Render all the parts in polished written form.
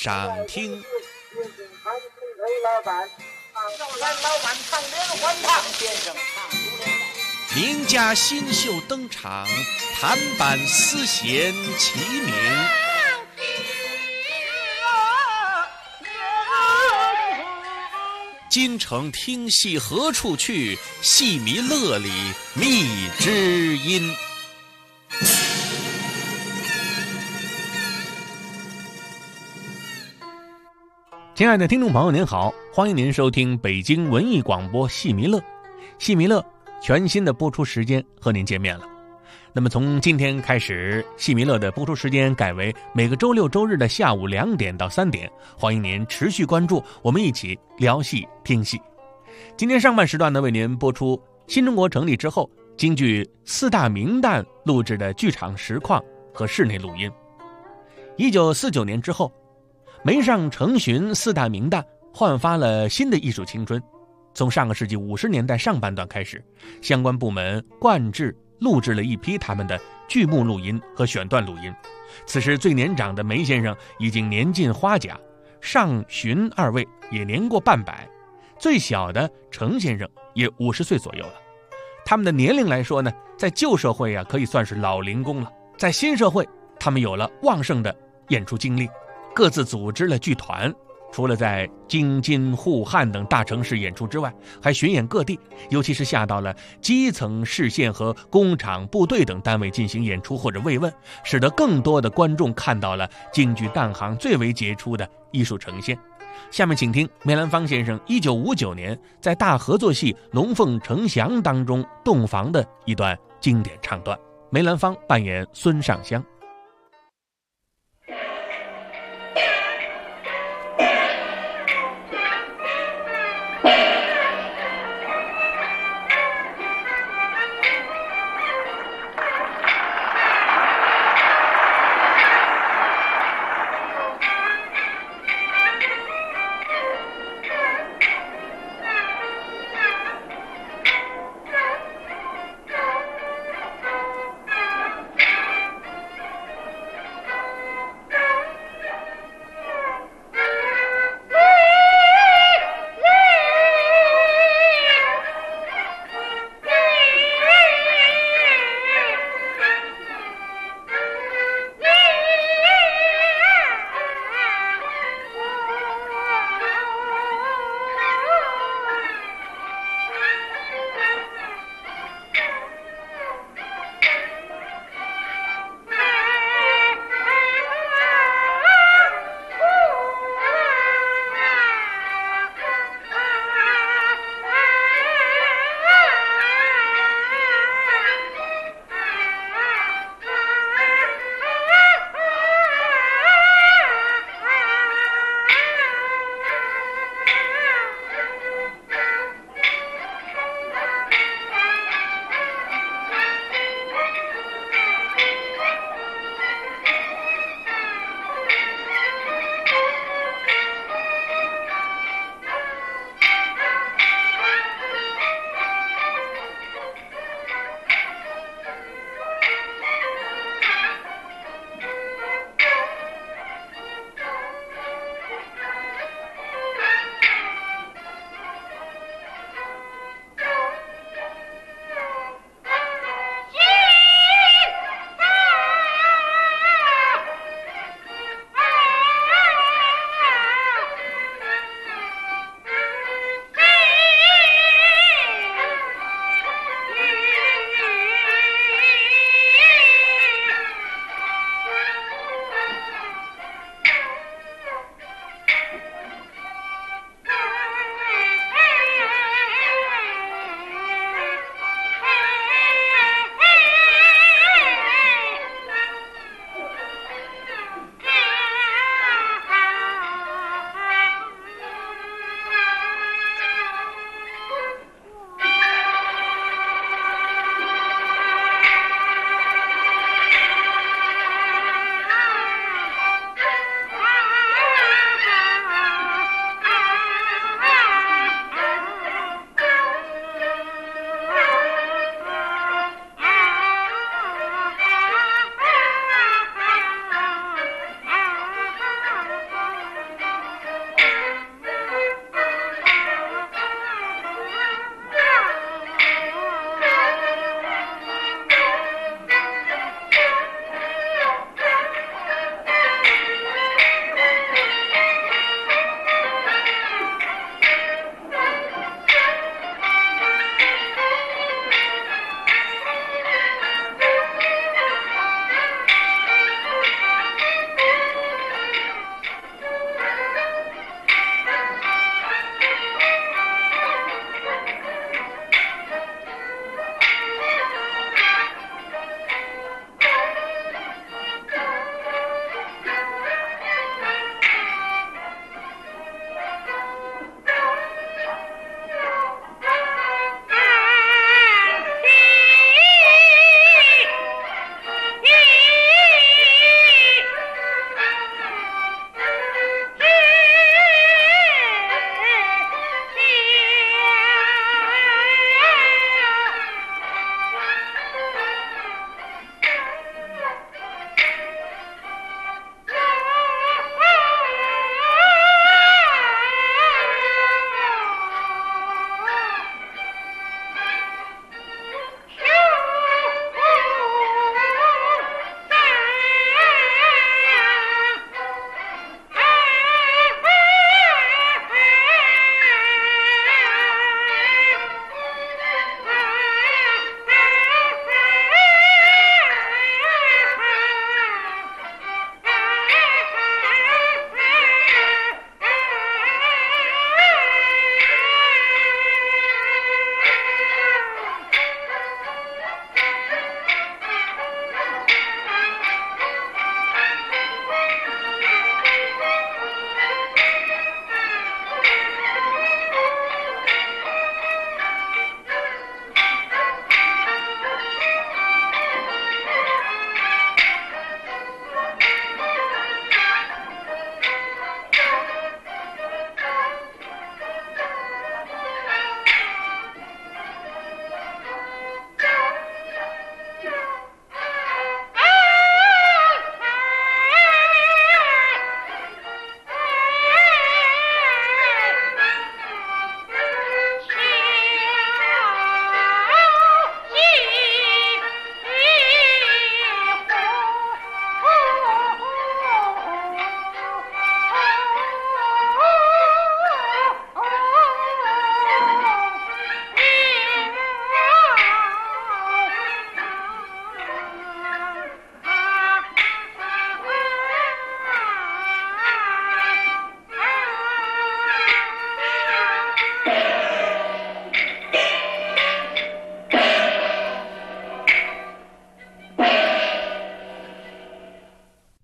赏听。名家新秀登场，弹板丝弦齐鸣。京城听戏何处去？戏迷乐里觅知音。亲爱的听众朋友您好，欢迎您收听北京文艺广播戏迷乐。戏迷乐全新的播出时间和您见面了。那么从今天开始，戏迷乐的播出时间改为每个周六周日的下午2点到3点，欢迎您持续关注，我们一起聊戏听戏。今天上半时段呢，为您播出新中国成立之后京剧4大名旦录制的剧场实况和室内录音。1949年之后，梅上成群4大名旦焕发了新的艺术青春。从上个世纪50年代上半段开始，相关部门灌制录制了一批他们的剧目录音和选段录音。此时最年长的梅先生已经年近花甲，上荀2位也年过半百，最小的程先生也50岁左右了。他们的年龄来说呢，在旧社会可以算是老龄工了。在新社会，他们有了旺盛的演出经历，各自组织了剧团，除了在京津沪汉等大城市演出之外，还巡演各地，尤其是下到了基层市县和工厂部队等单位进行演出或者慰问，使得更多的观众看到了京剧旦行最为杰出的艺术呈现。下面请听梅兰芳先生1959年在大合作戏《龙凤呈祥》当中洞房的一段经典唱段，梅兰芳扮演孙尚香。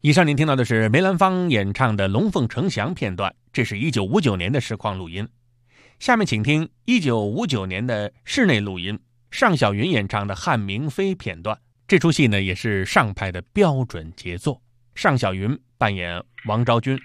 以上您听到的是梅兰芳演唱的《龙凤呈祥》片段，这是1959年的实况录音。下面请听1959年的室内录音，尚小云演唱的《汉明妃》片段。这出戏呢也是上派的标准杰作，尚小云扮演王昭君。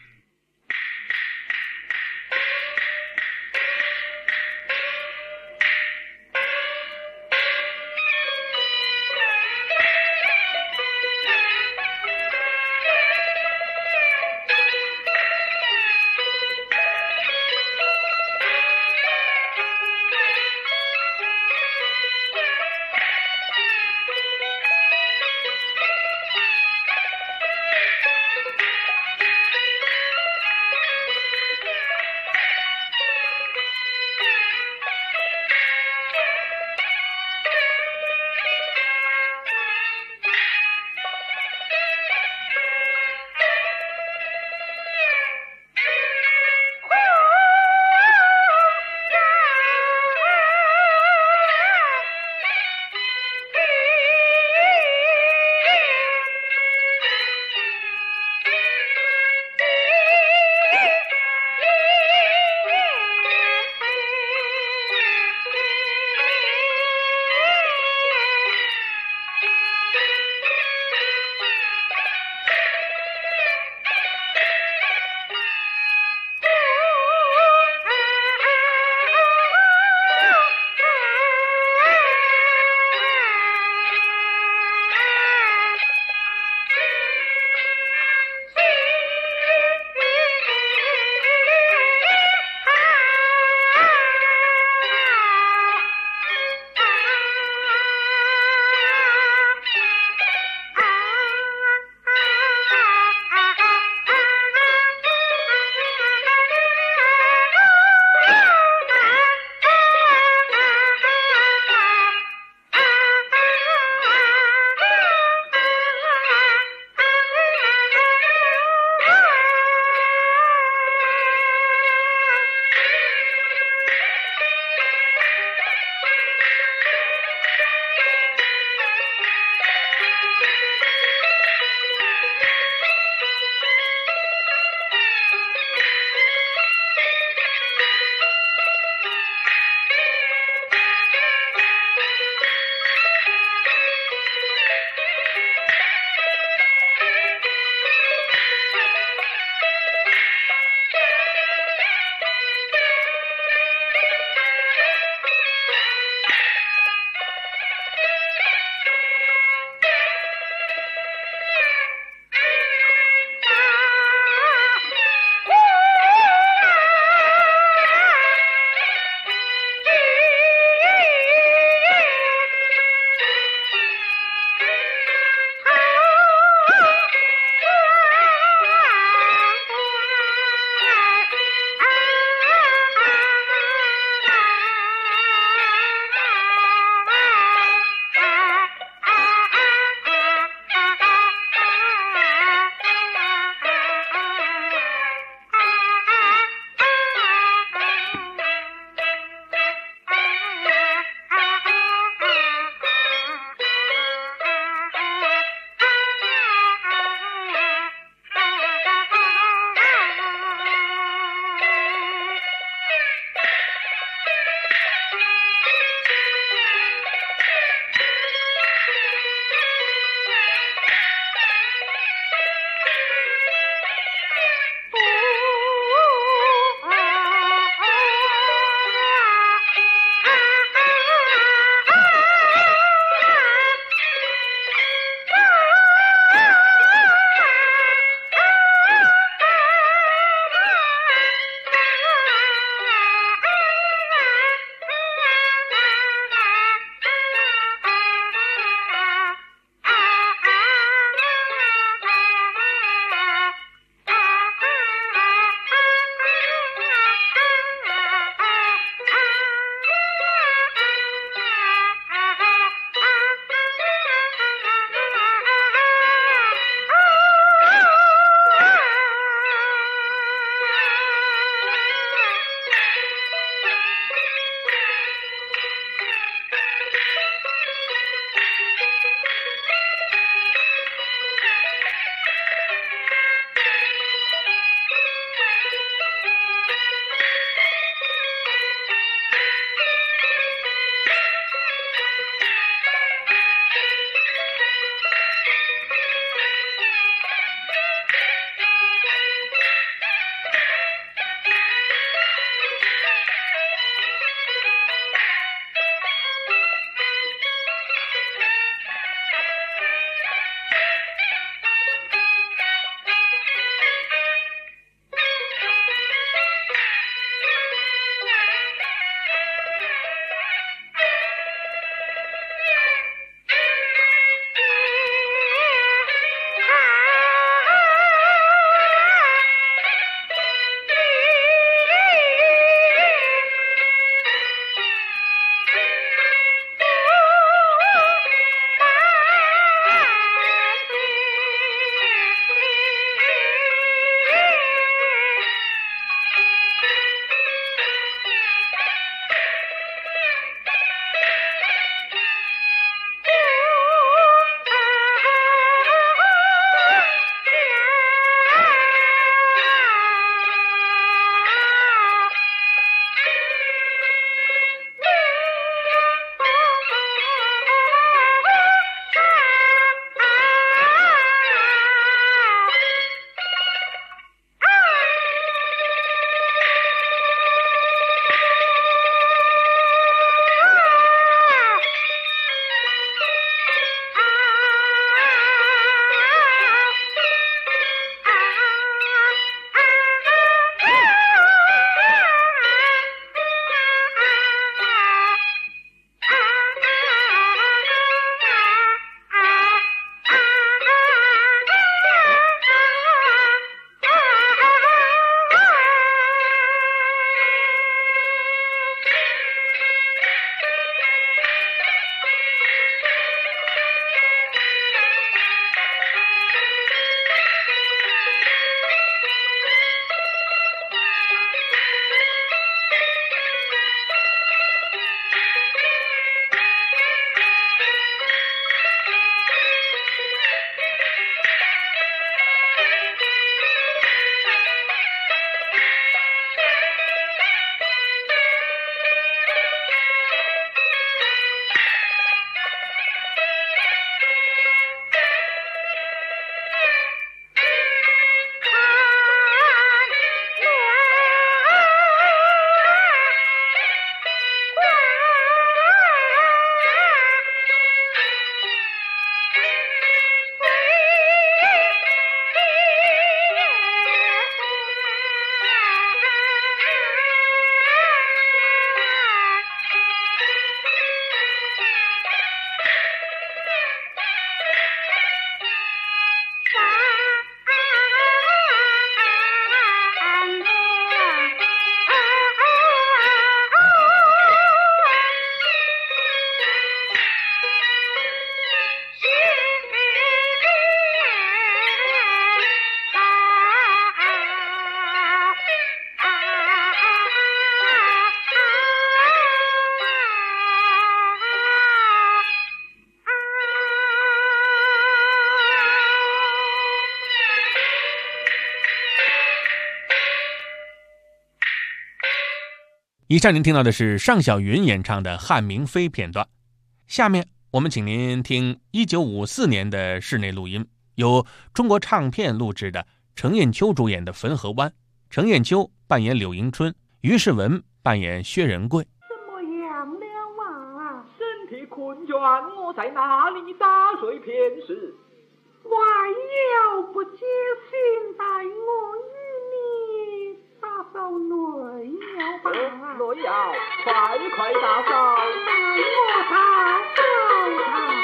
以上您听到的是尚小云演唱的《汉明飞》片段。下面我们请您听1954年的室内录音，由中国唱片录制的程砚秋主演的《汾河湾》，程砚秋扮演柳迎春，于世文扮演薛仁贵。 怎么样了啊？身体困倦，我在那里打睡片时， 万要不接信带我与你打扫内窑吧。 内窑，快打扫！ 带我打扫。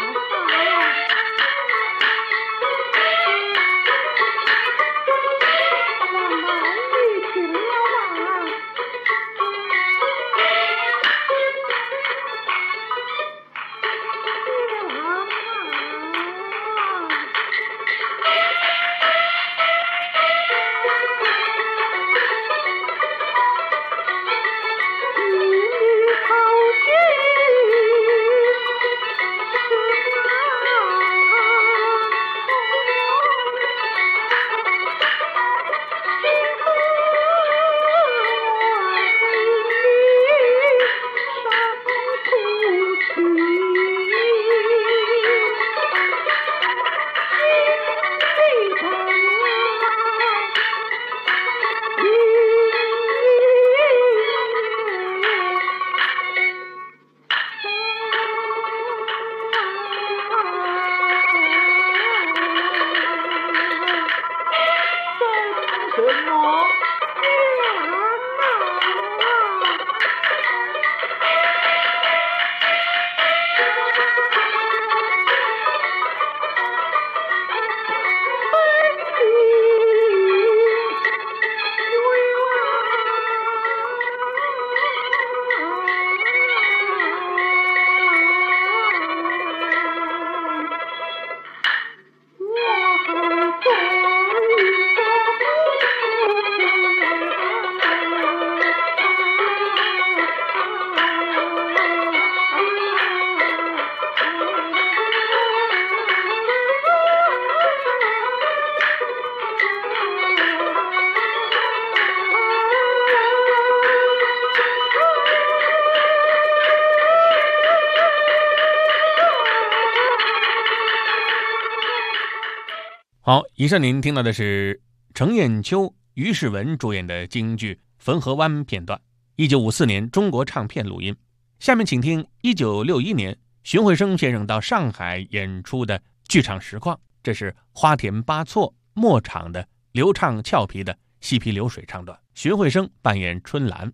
好，以上您听到的是程砚秋、于世文主演的京剧《汾河湾》片段，1954年中国唱片录音。下面请听1961年荀慧生先生到上海演出的剧场实况，这是花田八错末场的流畅俏皮的细皮流水唱段，荀慧生扮演春兰。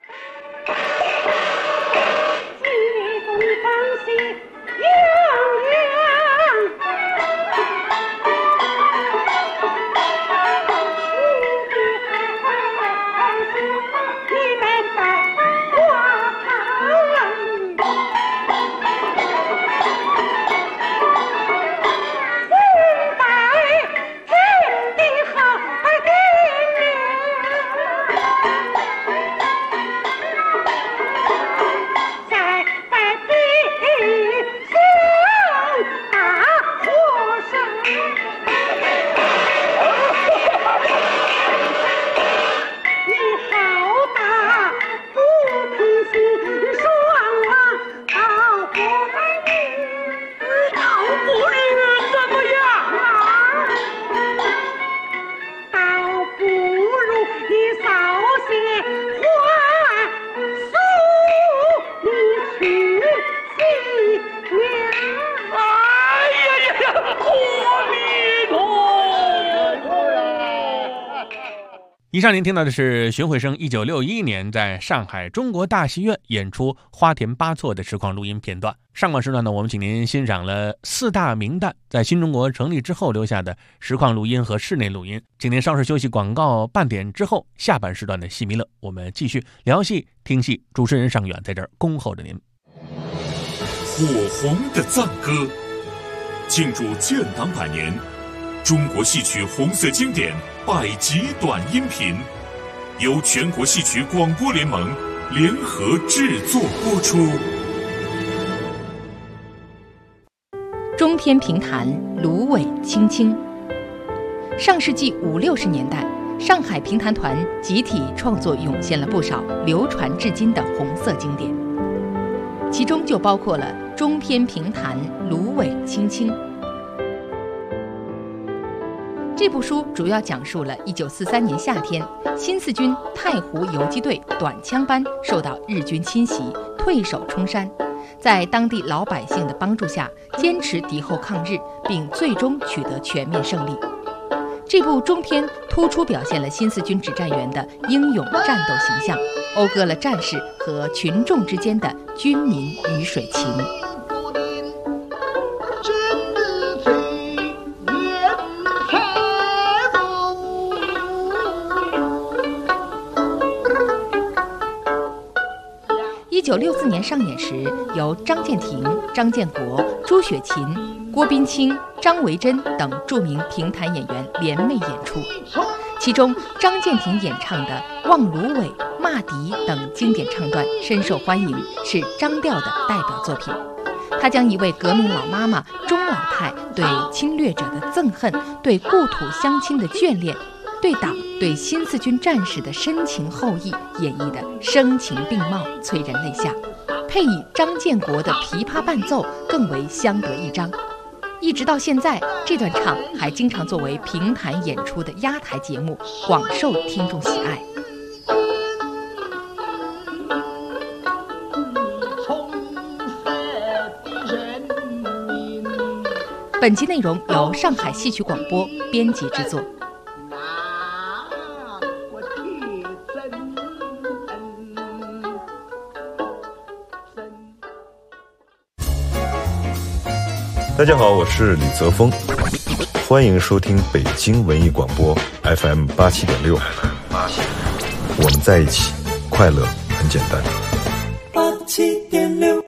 以上您听到的是荀慧生1961年在上海中国大戏院演出花田八错的实况录音片段。上半时段呢，我们请您欣赏了4大名旦在新中国成立之后留下的实况录音和室内录音。请您稍事休息，广告半点之后，下半时段的戏迷乐，我们继续聊戏听戏，主持人尚远在这儿恭候着您。 火红的赞歌，庆祝建党100年，中国戏曲红色经典100集短音频，由全国戏曲广播联盟联合制作播出。 中篇评弹，芦苇青青。上世纪50、60年代， 上海评弹团集体创作涌现了不少流传至今的红色经典，其中就包括了中篇评弹《芦苇青青》。这部书主要讲述了1943年夏天，新四军太湖游击队短枪班受到日军侵袭，退守冲山，在当地老百姓的帮助下，坚持敌后抗日，并最终取得全面胜利。这部中篇突出表现了新四军指战员的英勇战斗形象，讴歌了战士和群众之间的军民鱼水情。1964年上演时，由张建庭、张建国、朱雪琴、郭宾清、张维珍等著名评弹演员联袂演出。其中，张建庭演唱的《望芦苇》《骂敌》等经典唱段深受欢迎，是张调的代表作品。他将一位革命老妈妈钟老太对侵略者的憎恨、对故土乡亲的眷恋、对党、对新四军战士的深情厚谊演绎得声情并茂，催人泪下。配以张建国的琵琶伴奏，更为相得益彰。一直到现在，这段唱还经常作为评弹演出的压台节目，广受听众喜爱。本集内容由上海戏曲广播编辑制作。 大家好，我是李泽峰，欢迎收听北京文艺广播 FM 87.6。我们在一起，快乐很简单。87.6。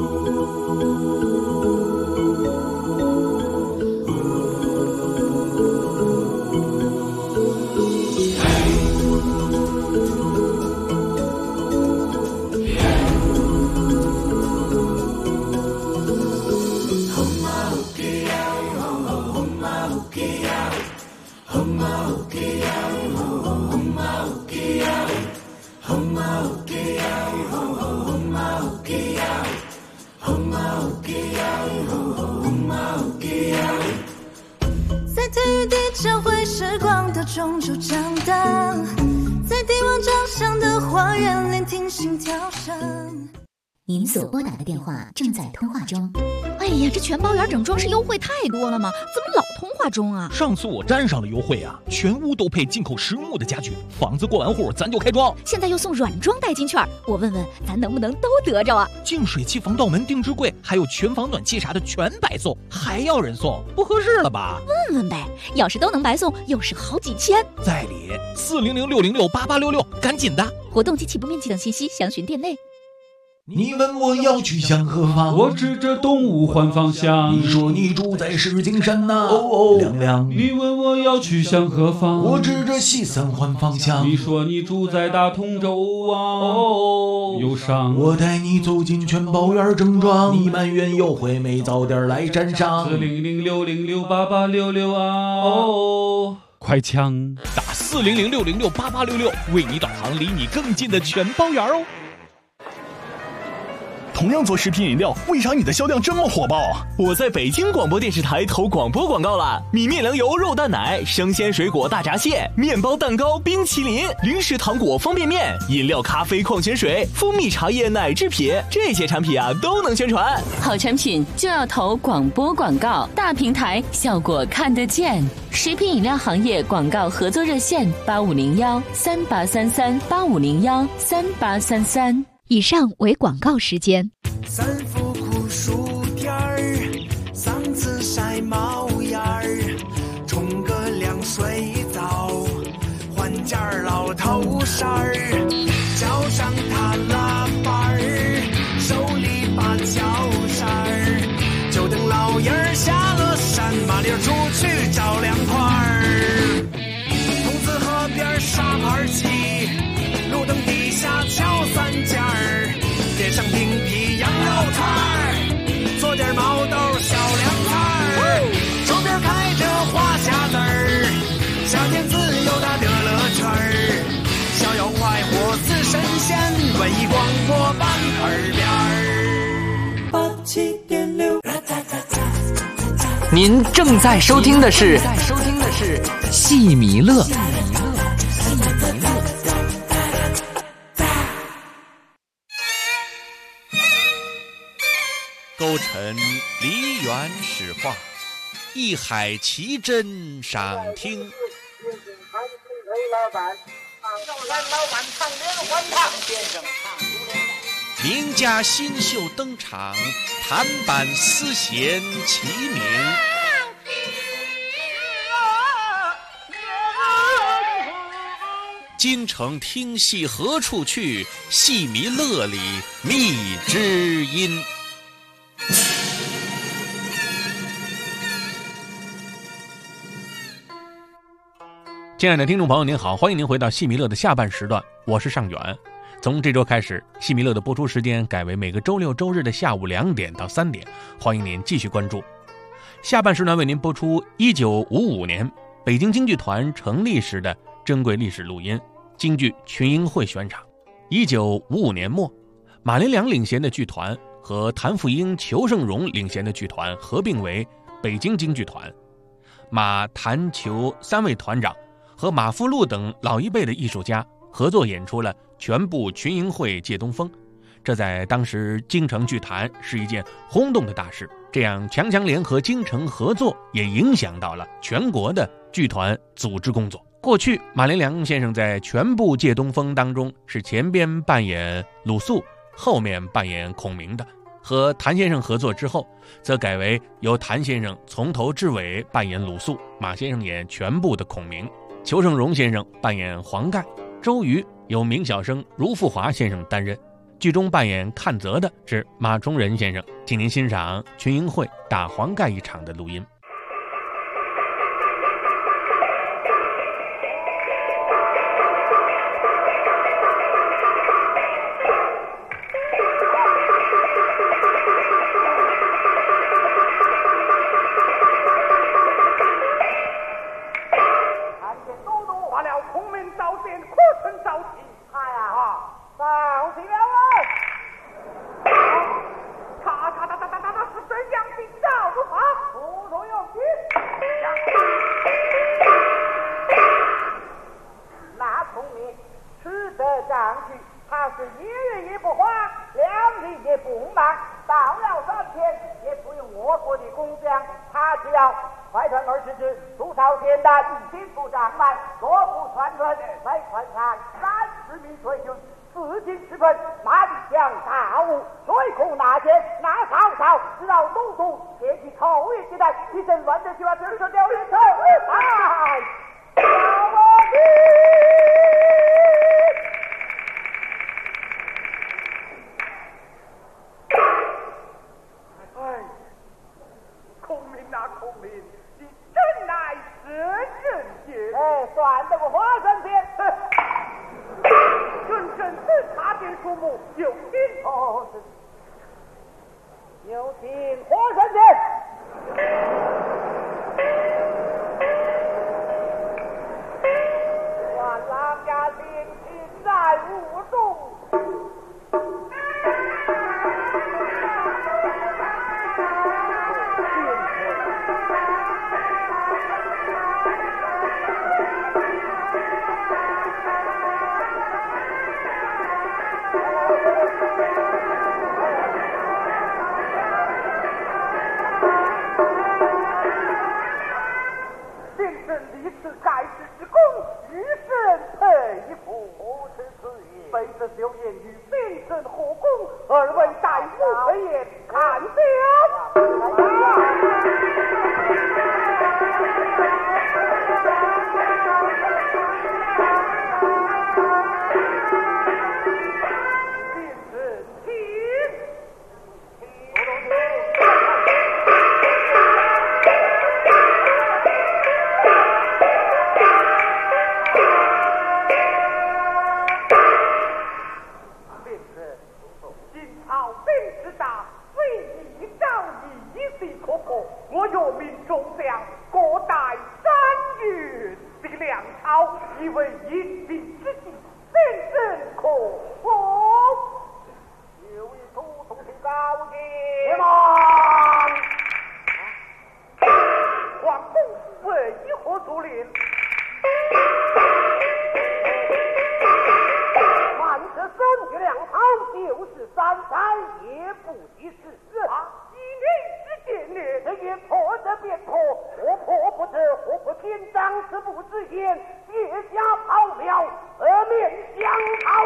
在体育地教会时光的钟就长大，在帝王长相的花园聆听心跳声。 您所拨打的电话正在通话中。 哎呀，这全包圆整装饰优惠太多了吗？怎么老通话中啊？ 上次我沾上了优惠啊，全屋都配进口实木的家具，房子过完户咱就开装。 现在又送软装代金券，我问问咱能不能都得着啊？ 净水器、防盗门、定制柜，还有全房暖气啥的全白送，还要人送，不合适了吧？ 问问呗，要是都能白送，又是好几千。 在理，400-606-8866，赶紧的。 活动及起步面积等信息详询店内。 你问我要去向何方， 我指着东吴换方向。 你说你住在石景山呐，亮亮。 你问我要去向何方， 我指着西三环方向。 你说你住在大同州啊，忧伤。 我带你走进全包园正装，你埋怨优惠没早点来沾上。 400-606-8866啊，快枪打400-606-8866，为你导航离你更近的全包园哦。 同样做食品饮料，为啥你的销量这么火爆？我在北京广播电视台投广播广告了，米面粮油肉蛋奶、生鲜水果大闸蟹、面包蛋糕、冰淇淋、零食糖果方便面、饮料咖啡矿泉水、蜂蜜茶叶奶制品，这些产品啊都能宣传。 好产品就要投广播广告，大平台效果看得见。食品饮料行业广告合作热线8501-3833-8501-3833。 以上为广告时间。 三伏苦暑天儿，嗓子晒冒烟儿，冲个凉水澡，换件老头衫儿，脚上踏拉板儿，手里把脚扇儿，就等老爷儿下了山，麻溜出去找凉快儿。桐子河边沙盘棋，路灯底下敲三尖儿，点上冰皮羊肉串儿，做点毛豆小凉菜儿，周边开着花匣子儿，夏天自由的乐乐快活似神仙，文艺广播版耳边87.6。 您正在收听的是戏迷乐。 勾陈梨园史话，一海奇珍赏听。名家新秀登场，弹板丝弦齐鸣。京城听戏何处去？戏迷乐里觅知音。亲爱的听众朋友您好，欢迎您回到戏迷乐的下半时段，我是尚远。从这周开始，戏迷乐的播出时间改为每个周六周日的下午2点到3点，欢迎您继续关注。下半时段为您播出1955年北京京剧团成立时的珍贵历史录音，京剧群英会选场。1955年末，马连良领衔的剧团和谭富英、裘盛戎领衔的剧团合并为北京京剧团。马、谭、裘3位团长和马福禄等老一辈的艺术家合作演出了全部群英会借东风，这在当时京城剧坛是一件轰动的大事。这样强强联合、京城合作，也影响到了全国的剧团组织工作。过去马连良先生在全部借东风当中是前边扮演鲁肃，后面扮演孔明的。和谭先生合作之后，则改为由谭先生从头至尾扮演鲁肃，马先生演全部的孔明，裘盛戎先生扮演黄盖，周瑜由明晓生、如富华先生担任。剧中扮演看泽的是马崇仁先生，请您欣赏群英会打黄盖一场的录音。 好就是三餐也不及时。以你之见呢？这也破则便破，或破不得，或不天长此不知言，结下炮了，面相讨。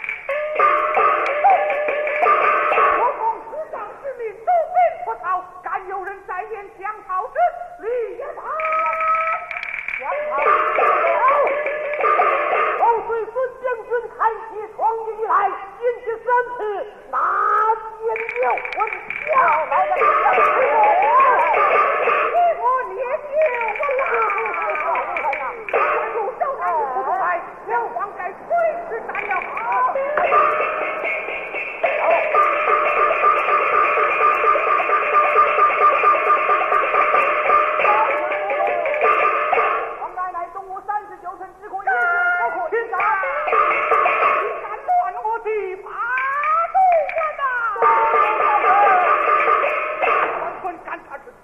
我奉师长之命，都奔不逃，敢有人再言相讨之，立他相讨。后随孙将军开启创业以来，引起3次，哪间有混淆来的？我年幼不老，入手难不出来，两皇该随时斩了。王奶奶东吴39城之国，不可轻杀。你敢断我的八路关呐！王坤赶他去！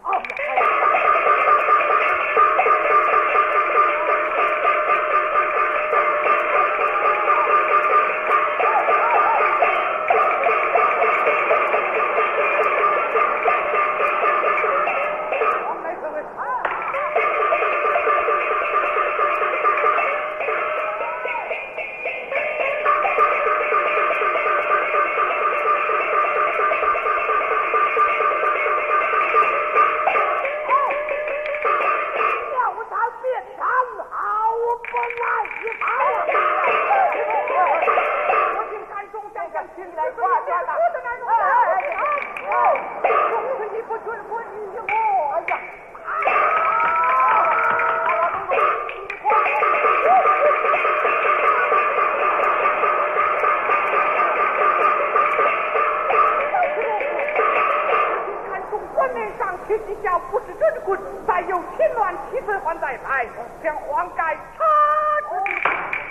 不是真棍，再有侵乱气势还在来，将皇盖查之。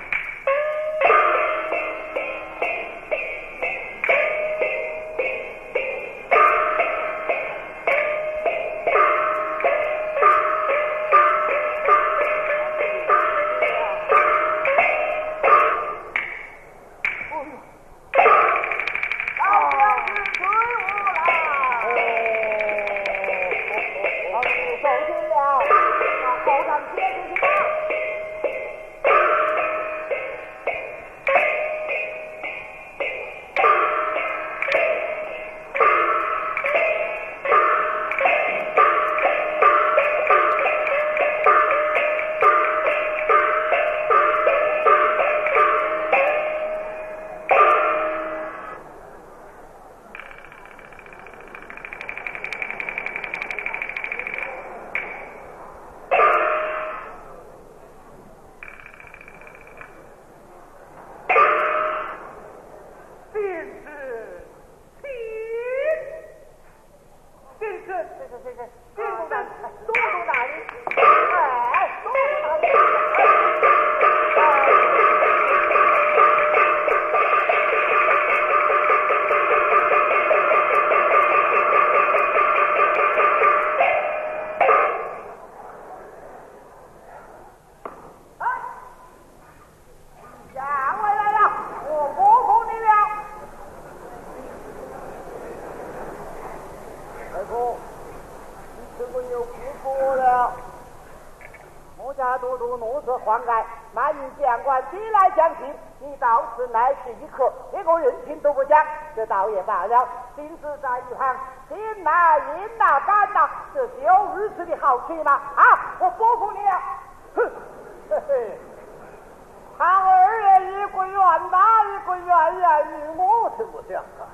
皇盖，满营将官起来将信，你到此乃是一刻，连个人情都不讲，这倒也罢了。心思在一旁，天哪，阴哪，干哪，这是有日子的好气吗？啊，我伯父你了。哼，嘿嘿，他二爷一个愿打一个愿言语，我是不想啊。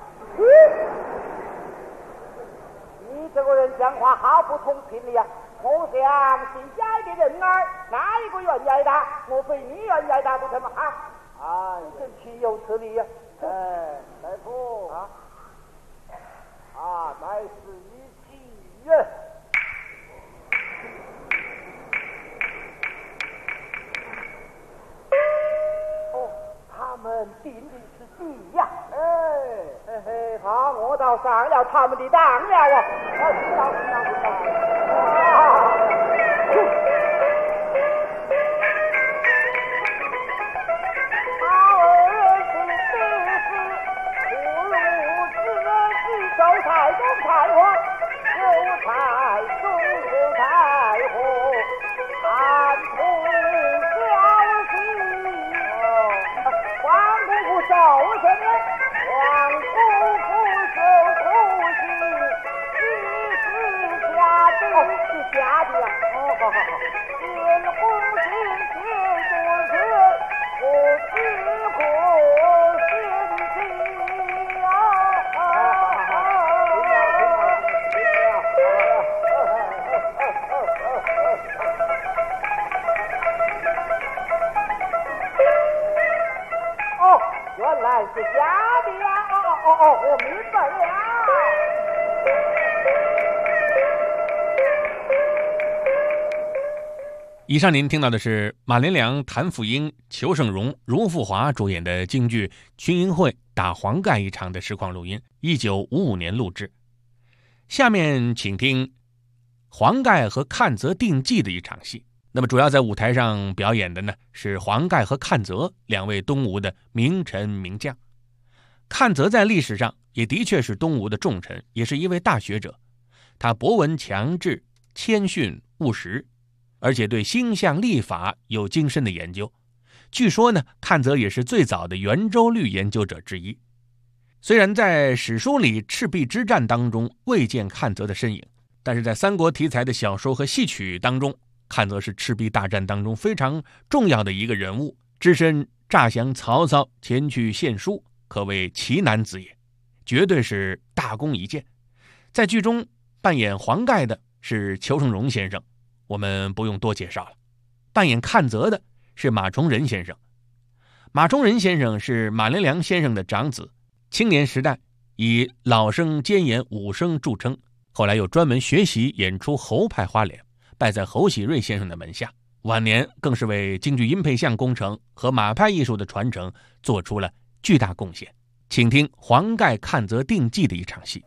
你这个人讲话好不通情理啊！我想姓贾的人儿，哪一个愿意的？莫非你愿意的不成吗？啊！真岂有此理呀！哎，大夫乃是一计呀！哦，他们定的是敌呀！嘿嘿，好，我倒上了他们的当了啊！知道。他儿子的事原来是假的呀！我明白了。 以上您听到的是马连良、谭富英、裘盛戎、茹富华主演的京剧《群英会打黄盖》一场的实况录音，1955年录制。下面请听黄盖和阚泽定计的一场戏。那么主要在舞台上表演的呢是黄盖和阚泽两位东吴的名臣名将。阚泽在历史上也的确是东吴的重臣，也是一位大学者。他博闻强志，谦逊务实，而且对星象历法有精深的研究。据说呢，阚泽也是最早的圆周率研究者之一。虽然在史书里赤壁之战当中未见阚泽的身影，但是在三国题材的小说和戏曲当中，阚泽是赤壁大战当中非常重要的一个人物，只身诈降曹操前去献书，可谓奇男子也，绝对是大功一件。在剧中扮演黄盖的是裘盛戎先生，我们不用多介绍了。扮演阚泽的是马崇仁先生。马崇仁先生是马连良先生的长子，青年时代以老生兼演武生著称，后来又专门学习演出侯派花脸，拜在侯喜瑞先生的门下。晚年更是为京剧音配像工程和马派艺术的传承做出了巨大贡献。请听黄盖阚泽定计的一场戏。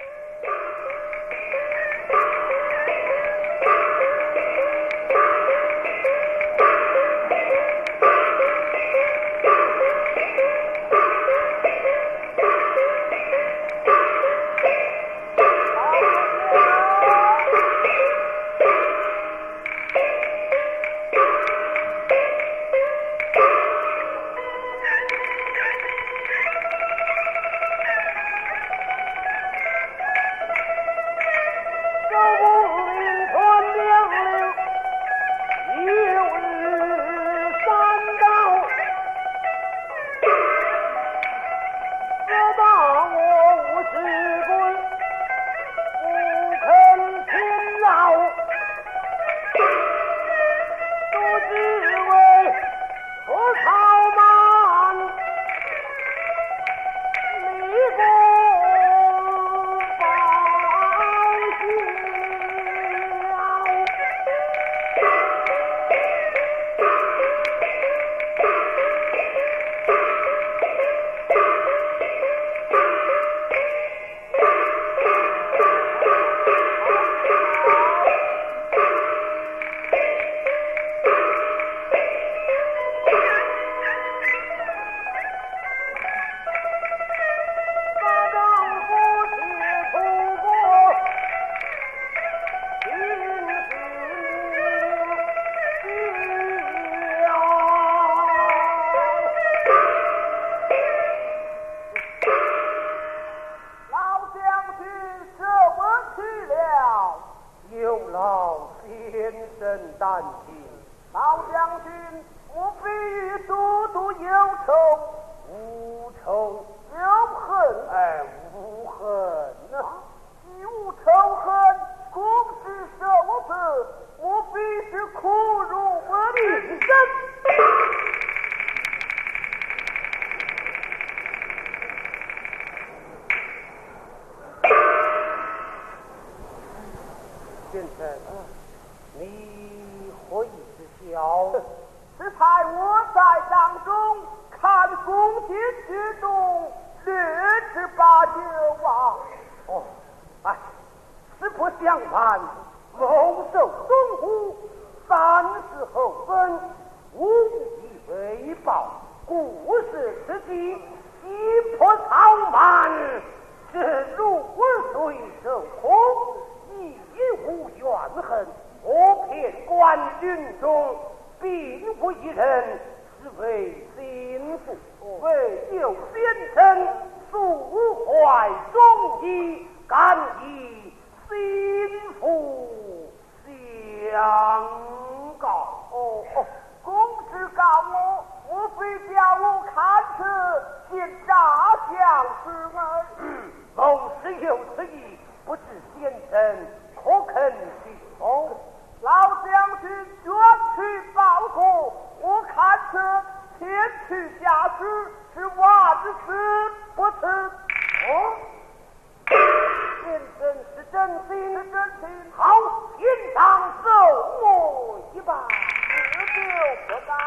先生，你何以之笑？是派我在当中看宫廷剧中略知八九啊。哦，哎，实不相瞒，某受东吴30后分，无以为报，故事之际，急迫草莽，这入而对受空。亦无怨恨，我偏官军中并无一人是为心腹，为救先臣，素怀忠义，敢以心腹相告。公事告我，莫非叫我看此见诈降之恩？某是有此意，不知先生可肯行？老将军卷去报国，我看这前去下旨是王死不辞。先生是真心，好，应当受我一把，这就不敢。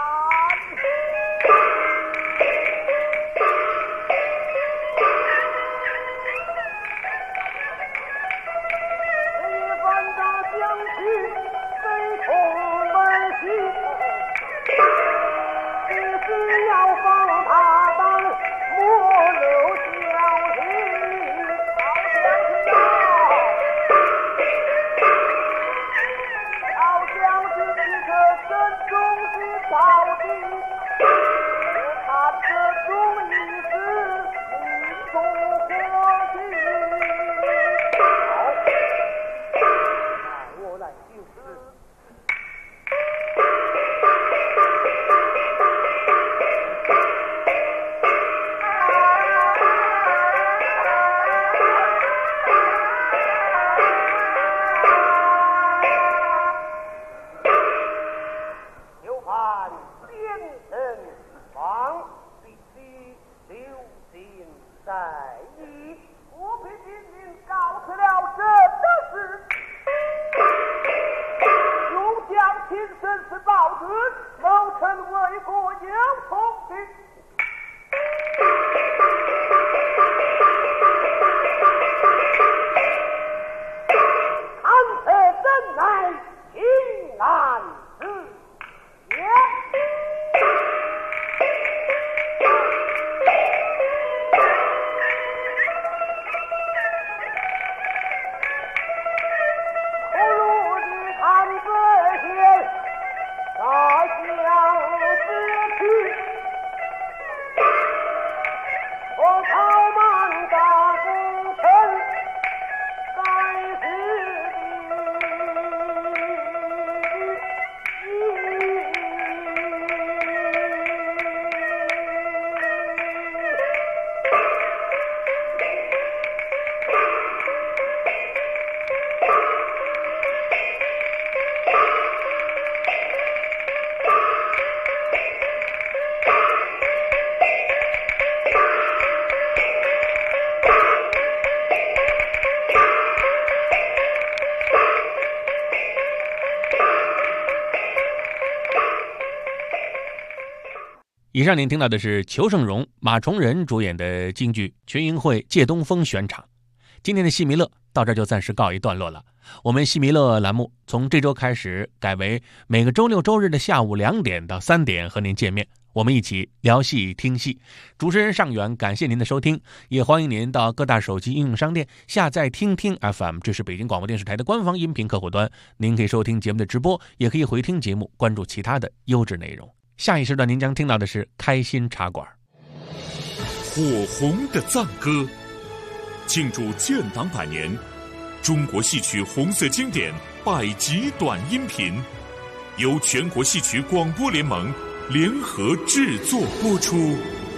以上您听到的是裘盛戎、马崇仁主演的京剧《群英会借东风》选场。今天的戏迷乐到这儿就暂时告一段落了。我们戏迷乐栏目从这周开始改为每个周六周日的下午2点到3点和您见面，我们一起聊戏听戏。主持人尚远，感谢您的收听，也欢迎您到各大手机应用商店下载听听 FM， 这是北京广播电视台的官方音频客户端，您可以收听节目的直播，也可以回听节目，关注其他的优质内容。下一时段您将听到的是开心茶馆。 火红的赞歌，庆祝建党100年，中国戏曲红色经典100集短音频，由全国戏曲广播联盟联合制作播出。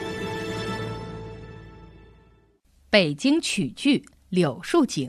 北京曲剧《柳树井》。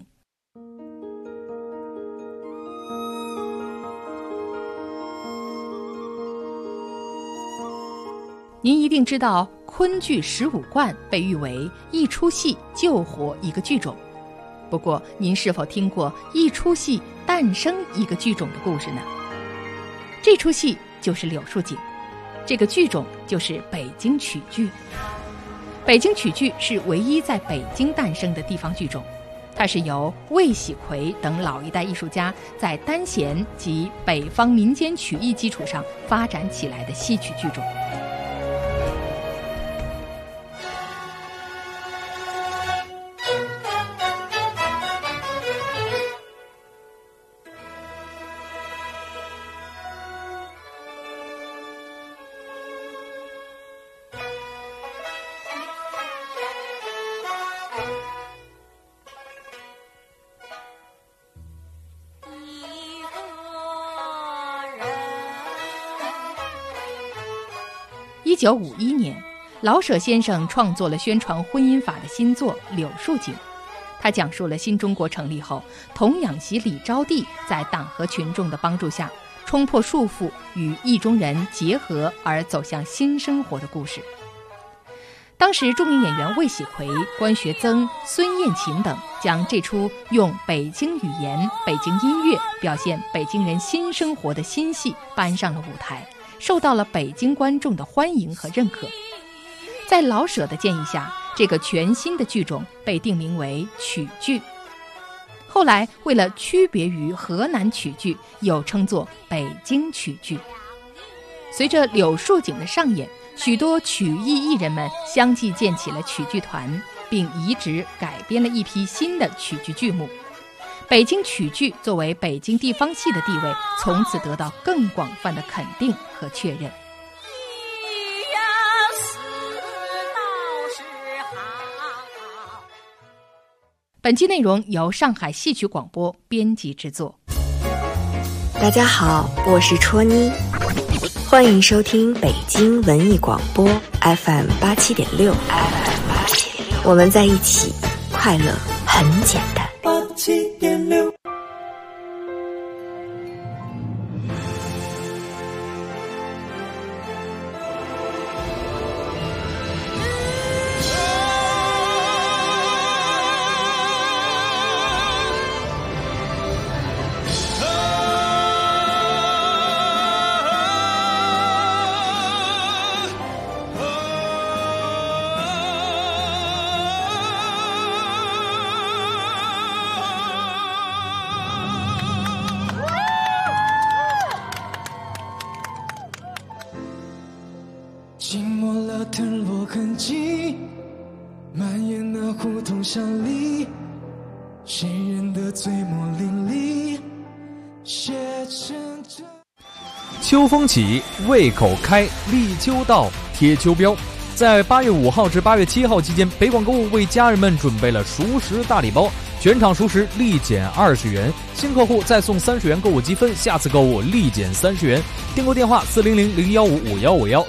您一定知道，昆剧15贯被誉为一出戏救活一个剧种。不过，您是否听过一出戏诞生一个剧种的故事呢？这出戏就是《柳树井》，这个剧种就是北京曲剧。北京曲剧是唯一在北京诞生的地方剧种，它是由魏喜奎等老一代艺术家在单弦及北方民间曲艺基础上发展起来的戏曲剧种。1951年，老舍先生创作了宣传婚姻法的新作《柳树井》，他讲述了新中国成立后，童养媳李招娣在党和群众的帮助下，冲破束缚，与意中人结合而走向新生活的故事。 当时著名演员魏喜奎、关学增、孙燕琴等将这出用北京语言、北京音乐表现北京人新生活的新戏搬上了舞台，受到了北京观众的欢迎和认可。在老舍的建议下，这个全新的剧种被定名为曲剧。后来为了区别于河南曲剧，又称作北京曲剧。随着柳树景的上演，许多曲艺艺人们相继建起了曲剧团，并移植改编了一批新的曲剧剧目。北京曲剧作为北京地方戏的地位，从此得到更广泛的肯定和确认。本期内容由上海戏曲广播编辑制作。 大家好，我是戳妮，欢迎收听北京文艺广播 FM 87.6，我们在一起，快乐很简单。87.6。 静默了腾落痕迹，蔓延那胡同巷里，谁人的嘴沫淋漓，写成这。 秋风起，胃口开，立秋到，贴秋膘。在8月5号至8月7号期间，北广购物为家人们准备了熟食大礼包，全场熟食立减20元，新客户再送30元购物积分，下次购物立减30元。订购电话400-015-5151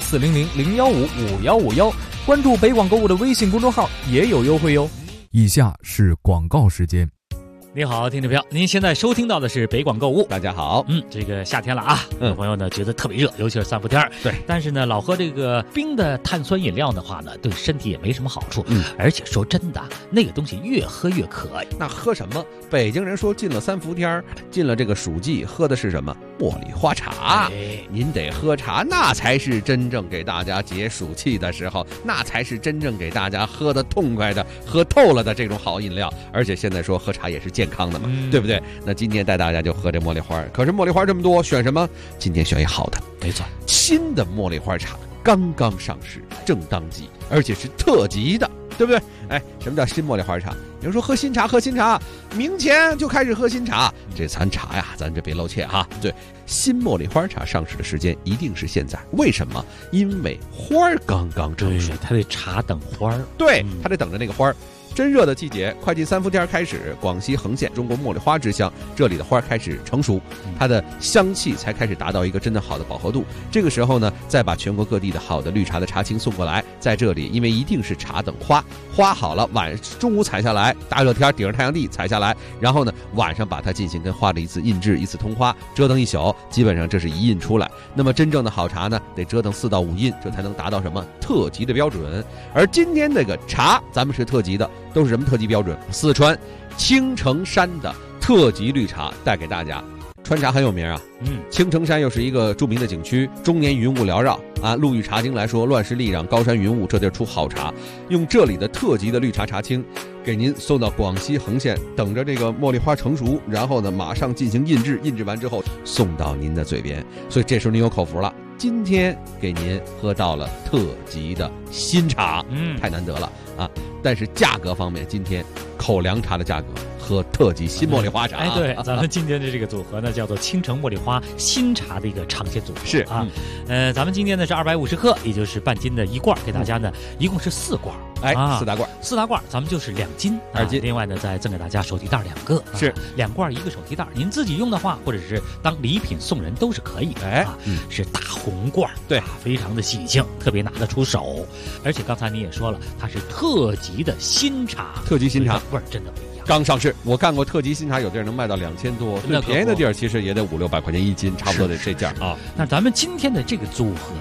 400-015-5151，关注北广购物的微信公众号也有优惠哟。 以下是广告时间。 你好，听众朋友，您现在收听到的是北广购物。 大家好， 这个夏天了啊，有朋友呢觉得特别热，尤其是3伏天。 对， 但是呢，老喝这个冰的碳酸饮料的话呢，对身体也没什么好处。而且说真的，那个东西越喝越渴。 那喝什么？北京人说进了3伏天，进了这个暑季，喝的是什么？茉莉花茶。您得喝茶，那才是真正给大家解暑气的时候，那才是真正给大家喝得痛快的、喝透了的这种好饮料。而且现在说喝茶也是健康的嘛，对不对？那今天带大家就喝这茉莉花，可是茉莉花这么多，选什么？今天选一好的， 没错， 新的茉莉花茶刚刚上市，正当季，而且是特级的，对不对？哎，什么叫新茉莉花茶？有人说喝新茶，喝新茶，明前就开始喝新茶，这咱茶呀，咱这别露怯哈。对，新茉莉花茶上市的时间一定是现在，为什么？因为花儿刚刚成熟， 它得茶等花儿， 对，它得等着那个花儿。真热的季节，快进3伏天开始，广西横县中国茉莉花之乡，这里的花开始成熟，它的香气才开始达到一个真的好的饱和度。这个时候呢，再把全国各地的好的绿茶的茶青送过来，在这里，因为一定是茶等花，花好了，中午采下来，大热天顶着太阳地采下来，然后呢，晚上把它进行跟花的一次印制、一次通花，折腾一宿，基本上这是一印出来。那么真正的好茶呢，得折腾4到5印，这才能达到什么特级的标准。而今天这个茶，咱们是特级的。都是什么特级标准？四川青城山的特级绿茶带给大家。川茶很有名啊，青城山又是一个著名的景区，终年云雾缭绕啊。陆羽茶经来说，乱世丽壤，高山云雾，这地儿出好茶。用这里的特级的绿茶茶青，给您送到广西横县，等着这个茉莉花成熟，然后呢，马上进行印制，印制完之后送到您的嘴边。所以这时候您有口福了。今天给您喝到了特级的新茶，太难得了啊！但是价格方面，今天口粮茶的价格和特级新茉莉花茶， 对，咱们今天的这个组合呢，叫做青城茉莉花新茶的一个长线组合， 是啊，咱们今天呢是250克，也就是半斤的一罐，给大家呢一共是4罐， 哎，4大罐 ，4大罐，咱们就是2斤，2斤，另外呢再赠给大家手提袋2个， 是 2罐1个手提袋，您自己用的话，或者是当礼品送人都是可以的，是大红罐， 对， 非常的喜庆，特别拿得出手，而且刚才你也说了，它是特级的新茶， 特级新茶味儿真的不一样。 刚上市，我干过特级新茶，有地儿能卖到2000多，最便宜的地儿其实也得500-600块钱1斤，差不多得这价啊。 那咱们今天的这个组合呀，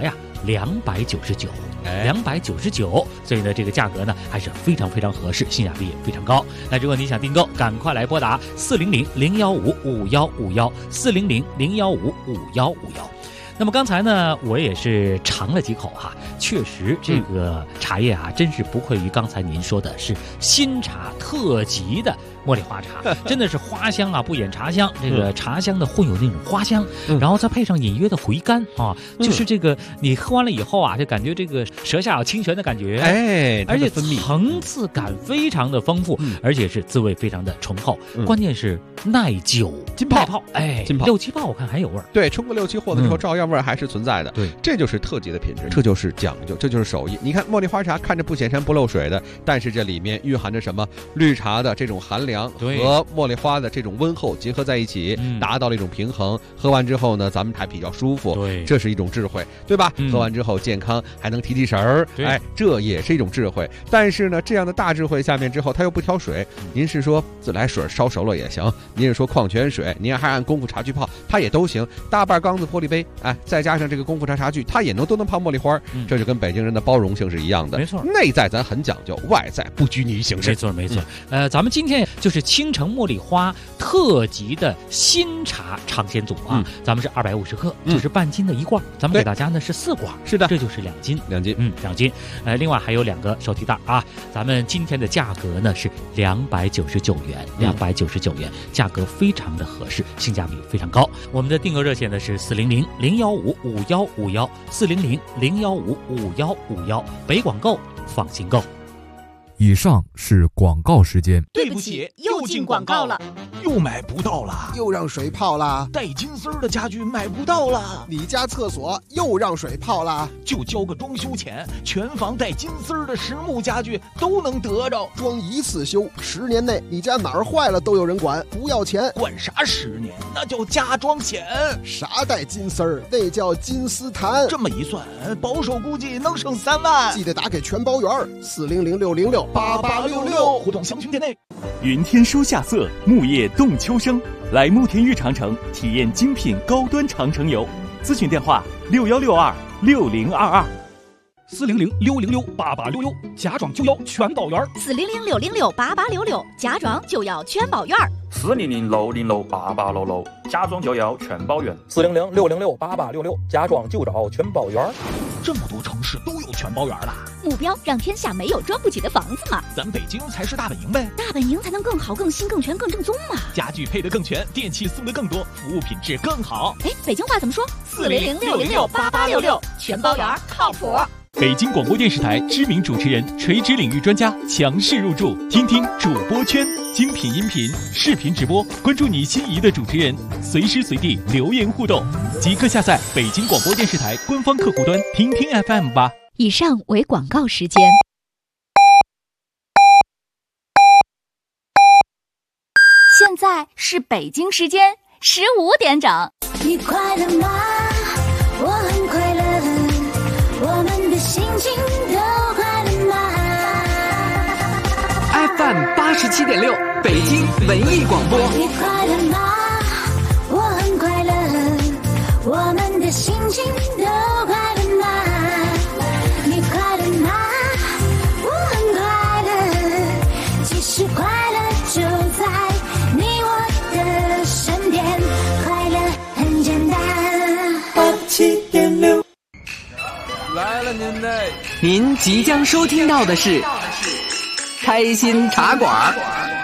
299，299，所以呢，这个价格呢还是非常非常合适，性价比也非常高。那如果你想订购，赶快来拨打400-015-5151，400-015-5151。那么刚才呢，我也是尝了几口哈，确实这个茶叶啊，真是不愧于刚才您说的是新茶特级的茉莉花茶，真的是花香啊不掩茶香，这个茶香的混有那种花香，然后再配上隐约的回甘啊，就是这个你喝完了以后啊，就感觉这个舌下有清泉的感觉，而且层次感非常的丰富，而且是滋味非常的醇厚，关键是耐久浸泡， 浸泡6-7泡我看还有味儿， 对，冲个6-7货的时候照样味儿还是存在的， 对， 这就是特级的品质，这就是讲究，这就是手艺。你看茉莉花茶看着不显山不漏水的，但是这里面蕴含着什么？绿茶的这种寒凉和茉莉花的这种温厚结合在一起，达到了一种平衡。喝完之后呢，咱们还比较舒服， 对， 这是一种智慧，对吧？喝完之后健康，还能提神儿，这也是一种智慧。但是呢，这样的大智慧下面之后，它又不挑水。您是说自来水烧熟了也行，您是说矿泉水，您还按功夫茶具泡，它也都行。大半缸子玻璃杯，再加上这个功夫茶具，它也都能泡茉莉花，这就跟北京人的包容性是一样的。 没错， 内在咱很讲究，外在不拘泥于形式。 没错。咱们今天就是青城茉莉花特级的新茶尝鲜组啊，咱们是250克，就是半斤的一罐，咱们给大家呢是4罐， 是的， 这就是2斤 ，2斤 ，2斤。另外还有2个手提袋啊，咱们今天的价格呢是299元，299元，价格非常的合适，性价比非常高。我们的订购热线呢是400-015-5151，400-015-5151，北广购放心购。 以上是广告时间。 对不起，又进广告了， 又买不到了， 又让水泡了， 带金丝儿的家具买不到了， 你家厕所又让水泡了， 就交个装修钱，全房带金丝儿的实木家具都能得着， 装一次修，10年内你家哪儿坏了都有人管，不要钱。 管啥10年？那叫加装险。 啥带金丝儿？那叫金丝檀。 这么一算，保守估计能省3万。 记得打给全包圆，400-606-8866， 互动详询店内。 云天书夏色，木叶动秋声，来慕田峪长城体验精品高端长城游。咨询电话 61626022，400-606-8866，家装就要全包圆 ，400-606-8866，家装就要全包圆 ，400-606-8866，家装就要全包圆 ，400-606-8866，家装就找全包圆。 这么多城市都有全包圆了， 目标让天下没有装不起的房子嘛， 咱北京才是大本营呗， 大本营才能更好、更新、更全、更正宗嘛。 家具配得更全，电器送得更多，服务品质更好。 北京话怎么说？400-606-8866，全包圆靠谱。 北京广播电视台知名主持人、垂直领域专家强势入驻，听听主播圈，精品音频、视频直播，关注你心仪的主持人，随时随地留言互动，即刻下载北京广播电视台官方客户端，听听 FM 吧。 以上为广告时间。 现在是北京时间15点整。 你快乐吗？我很快乐，我们的心情都快乐吗 ？FM 87.6，北京文艺广播。 你快乐吗？我很快乐，我们的心情都快乐吗？你快乐吗？我很快乐，其实快乐就在你我的身边，快乐很简单。87.6。 来了您即将收听到的是开心茶馆。